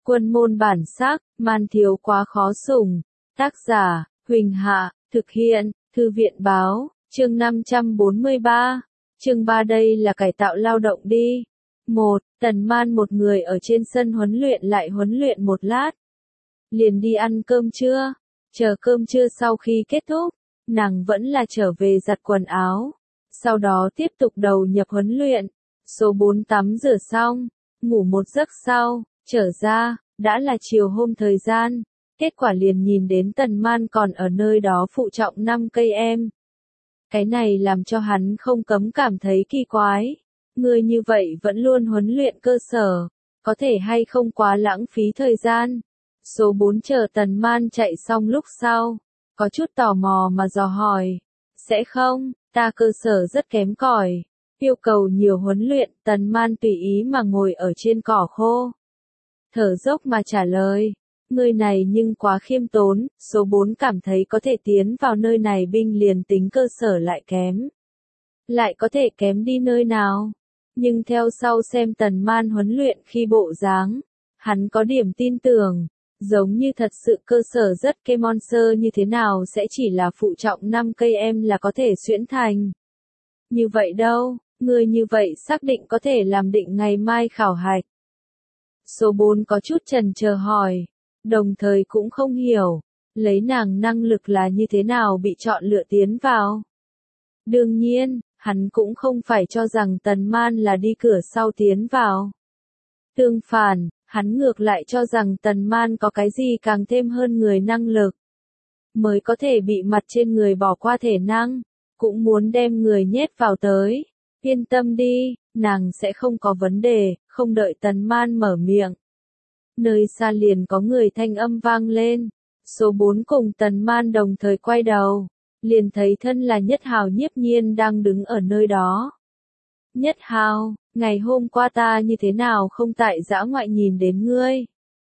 Quân môn bản sắc, man thiếu quá khó sủng. Tác giả, Huỳnh Hạ, thực hiện, Thư viện báo, chương 543. Chương 3 đây là cải tạo lao động đi. 1. Tần Man một người ở trên sân huấn luyện lại huấn luyện một lát. Liền đi ăn cơm trưa. Chờ cơm trưa sau khi kết thúc, nàng vẫn là trở về giặt quần áo. Sau đó tiếp tục đầu nhập huấn luyện. Số 4 tắm rửa xong, ngủ một giấc sau, trở ra, đã là chiều hôm thời gian. Kết quả liền nhìn đến Tần Man còn ở nơi đó phụ trọng 5 cây em. Cái này làm cho hắn không cấm cảm thấy kỳ quái. Người như vậy vẫn luôn huấn luyện cơ sở, có thể hay không quá lãng phí thời gian. Số 4 chờ Tần Man chạy xong lúc sau, có chút tò mò mà dò hỏi. Sẽ không, ta cơ sở rất kém cỏi, yêu cầu nhiều huấn luyện. Tần Man tùy ý mà ngồi ở trên cỏ khô, thở dốc mà trả lời. Người này nhưng quá khiêm tốn. Số 4 cảm thấy có thể tiến vào nơi này binh liền tính cơ sở lại kém, lại có thể kém đi nơi nào. Nhưng theo sau xem Tần Man huấn luyện khi bộ dáng, hắn có điểm tin tưởng, giống như thật sự cơ sở rất kê monster như thế nào sẽ chỉ là phụ trọng 5 cây em là có thể xuyễn thành. Như vậy đâu, người như vậy xác định có thể làm định ngày mai khảo hạch. Số 4 có chút chần chờ hỏi, đồng thời cũng không hiểu, lấy nàng năng lực là như thế nào bị chọn lựa tiến vào. Đương nhiên, hắn cũng không phải cho rằng Tần Man là đi cửa sau tiến vào. Tương phản, hắn ngược lại cho rằng Tần Man có cái gì càng thêm hơn người năng lực, mới có thể bị mặt trên người bỏ qua thể năng, cũng muốn đem người nhét vào tới. Yên tâm đi, nàng sẽ không có vấn đề. Không đợi Tần Man mở miệng, nơi xa liền có người thanh âm vang lên. Số 4 cùng Tần Man đồng thời quay đầu, liền thấy thân là Nhất Hào Nhiếp Nhiên đang đứng ở nơi đó. Nhất Hào, ngày hôm qua ta như thế nào không tại dã ngoại nhìn đến ngươi?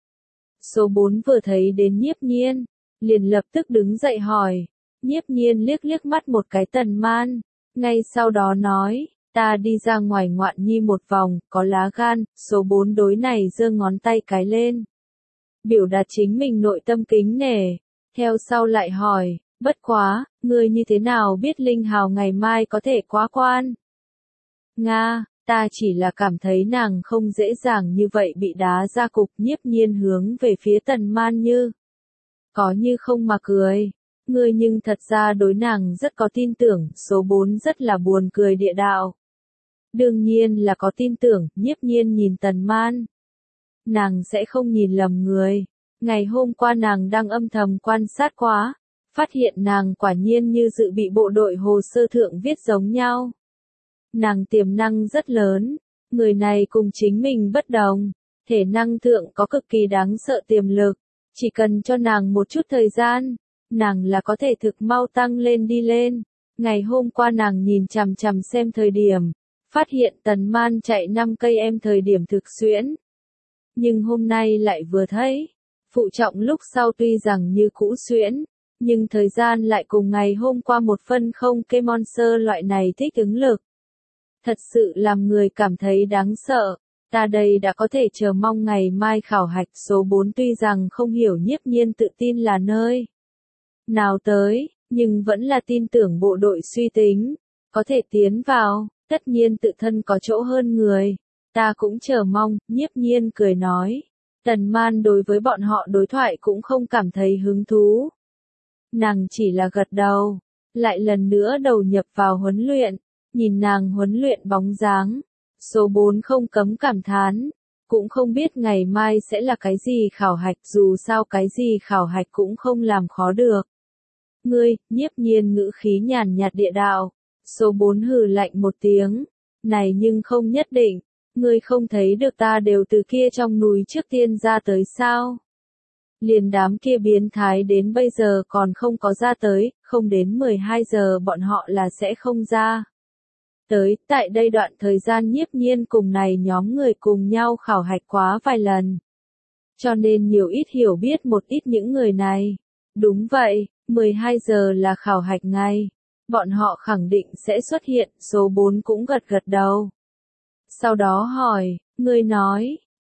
Số 4 vừa thấy đến Nhiếp Nhiên, liền lập tức đứng dậy hỏi. Nhiếp Nhiên liếc liếc mắt một cái Tần Man, ngay sau đó nói, ta đi ra ngoài ngoạn nhi một vòng, có lá gan. Số 4 đối này giơ ngón tay cái lên, biểu đạt chính mình nội tâm kính nể. Theo sau lại hỏi, bất quá, ngươi như thế nào biết Linh Hào ngày mai có thể quá quan? Nga, ta chỉ là cảm thấy nàng không dễ dàng như vậy bị đá ra cục. Nhiếp Nhiên hướng về phía Tần Man như có như không mà cười. Ngươi nhưng thật ra đối nàng rất có tin tưởng. Số 4 rất là buồn cười địa đạo. Đương nhiên là có tin tưởng. Nhiếp Nhiên nhìn Tần Man, nàng sẽ không nhìn lầm người. Ngày hôm qua nàng đang âm thầm quan sát quá, phát hiện nàng quả nhiên như dự bị bộ đội hồ sơ thượng viết giống nhau. Nàng tiềm năng rất lớn, người này cùng chính mình bất đồng, thể năng thượng có cực kỳ đáng sợ tiềm lực, chỉ cần cho nàng một chút thời gian, nàng là có thể thực mau tăng lên đi lên. Ngày hôm qua nàng nhìn chằm chằm xem thời điểm, phát hiện Tần Man chạy 5 cây em thời điểm thực xuyễn. Nhưng hôm nay lại vừa thấy, phụ trọng lúc sau tuy rằng như cũ xuyễn, nhưng thời gian lại cùng ngày hôm qua một phân không. Cây monster loại này thích ứng lực, thật sự làm người cảm thấy đáng sợ. Ta đây đã có thể chờ mong ngày mai khảo hạch. Số 4 tuy rằng không hiểu Nhiếp Nhiên tự tin là nơi nào tới, nhưng vẫn là tin tưởng bộ đội suy tính, có thể tiến vào, tất nhiên tự thân có chỗ hơn người. Ta cũng chờ mong. Nhiếp Nhiên cười nói. Tần Man đối với bọn họ đối thoại cũng không cảm thấy hứng thú. Nàng chỉ là gật đầu, lại lần nữa đầu nhập vào huấn luyện. Nhìn nàng huấn luyện bóng dáng, số 4 không cấm cảm thán, cũng không biết ngày mai sẽ là cái gì khảo hạch. Dù sao cái gì khảo hạch cũng không làm khó được ngươi. Nhiếp Nhiên ngữ khí nhàn nhạt địa đạo. Số 4 hừ lạnh một tiếng, này nhưng không nhất định, ngươi không thấy được ta đều từ kia trong núi trước tiên ra tới sao? Liền đám kia biến thái đến bây giờ còn không có ra tới, không đến 12 giờ bọn họ là sẽ không ra tới. Tại đây đoạn thời gian Nhiếp Nhiên cùng này nhóm người cùng nhau khảo hạch quá vài lần, cho nên nhiều ít hiểu biết một ít những người này. Đúng vậy, 12 giờ là khảo hạch ngày, bọn họ khẳng định sẽ xuất hiện. Số 4 cũng gật gật đầu. Sau đó hỏi, ngươi nói,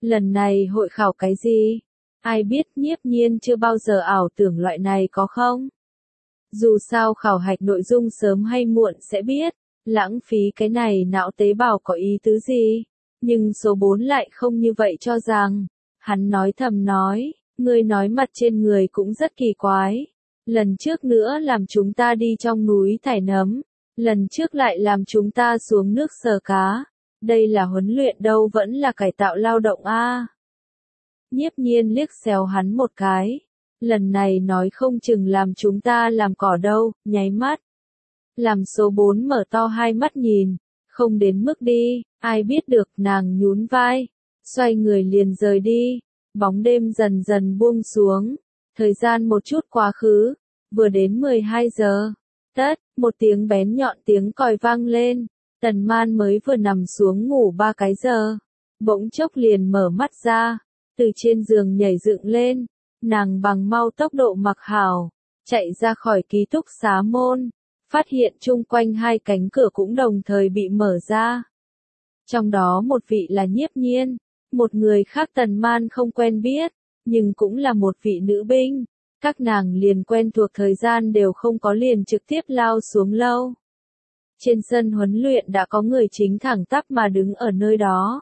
Lần này hội khảo cái gì? Ai biết, Nhiếp Nhiên chưa bao giờ ảo tưởng loại này có không? Dù sao khảo hạch nội dung sớm hay muộn sẽ biết, lãng phí cái này não tế bào có ý tứ gì? Nhưng số 4 lại không như vậy cho rằng. Hắn nói thầm nói, ngươi nói mặt trên người cũng rất kỳ quái. Lần trước nữa làm chúng ta đi trong núi thải nấm, lần trước lại làm chúng ta xuống nước sờ cá. Đây là huấn luyện đâu vẫn là cải tạo lao động a. Nhiếp Nhiên liếc xéo hắn một cái. Lần này nói không chừng làm chúng ta làm cỏ đâu, nháy mắt. Làm số 4 mở to hai mắt nhìn, không đến mức đi, ai biết được, nàng nhún vai, xoay người liền rời đi. Bóng đêm dần dần buông xuống, thời gian một chút quá khứ, vừa đến 12 giờ. Tất, một tiếng bén nhọn tiếng còi vang lên, Tần Man mới vừa nằm xuống ngủ 3 cái giờ, bỗng chốc liền mở mắt ra, từ trên giường nhảy dựng lên, nàng bằng mau tốc độ mặc hảo, chạy ra khỏi ký túc xá môn, phát hiện chung quanh hai cánh cửa cũng đồng thời bị mở ra. Trong đó một vị là Nhiếp Nhiên, một người khác Tần Man không quen biết, nhưng cũng là một vị nữ binh. Các nàng liền quen thuộc thời gian đều không có liền trực tiếp lao xuống lâu. Trên sân huấn luyện đã có người chính thẳng tắp mà đứng ở nơi đó.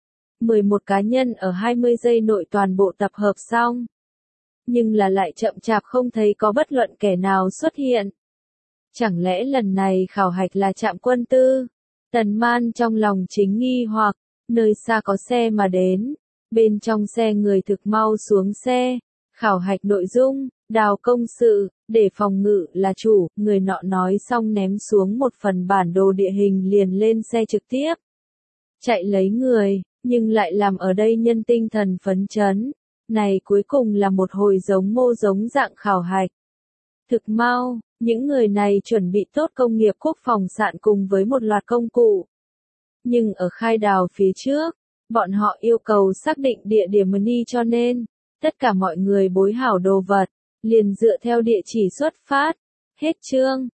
11 cá nhân ở 20 giây nội toàn bộ tập hợp xong. Nhưng là lại chậm chạp không thấy có bất luận kẻ nào xuất hiện. Chẳng lẽ lần này khảo hạch là trạm quân tư? Tần Man trong lòng chính nghi hoặc, nơi xa có xe mà đến. Bên trong xe người thực mau xuống xe. Khảo hạch nội dung, đào công sự, để phòng ngự là chủ, người nọ nói xong ném xuống một phần bản đồ địa hình liền lên xe trực tiếp. Chạy lấy người, nhưng lại làm ở đây nhân tinh thần phấn chấn. Này cuối cùng là một hồi giống mô giống dạng khảo hạch. Thực mau, những người này chuẩn bị tốt công nghiệp quốc phòng sạn cùng với một loạt công cụ. Nhưng ở khai đào phía trước, bọn họ yêu cầu xác định địa điểm đi cho nên, tất cả mọi người bối hảo đồ vật, liền dựa theo địa chỉ xuất phát. Hết chương.